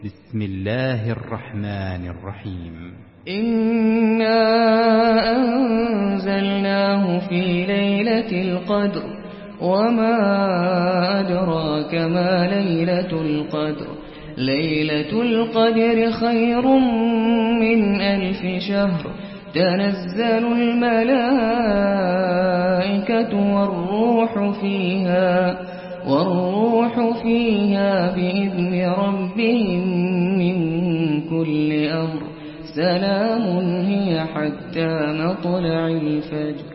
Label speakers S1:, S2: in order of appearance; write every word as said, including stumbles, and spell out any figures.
S1: بسم الله الرحمن الرحيم
S2: إنا أنزلناه في ليلة القدر وما أدراك ما ليلة القدر ليلة القدر خير من ألف شهر تنزل الملائكة والروح فيها والروح فيها بإذن ربهم من كل أمر سلام هي حتى مطلع الفجر.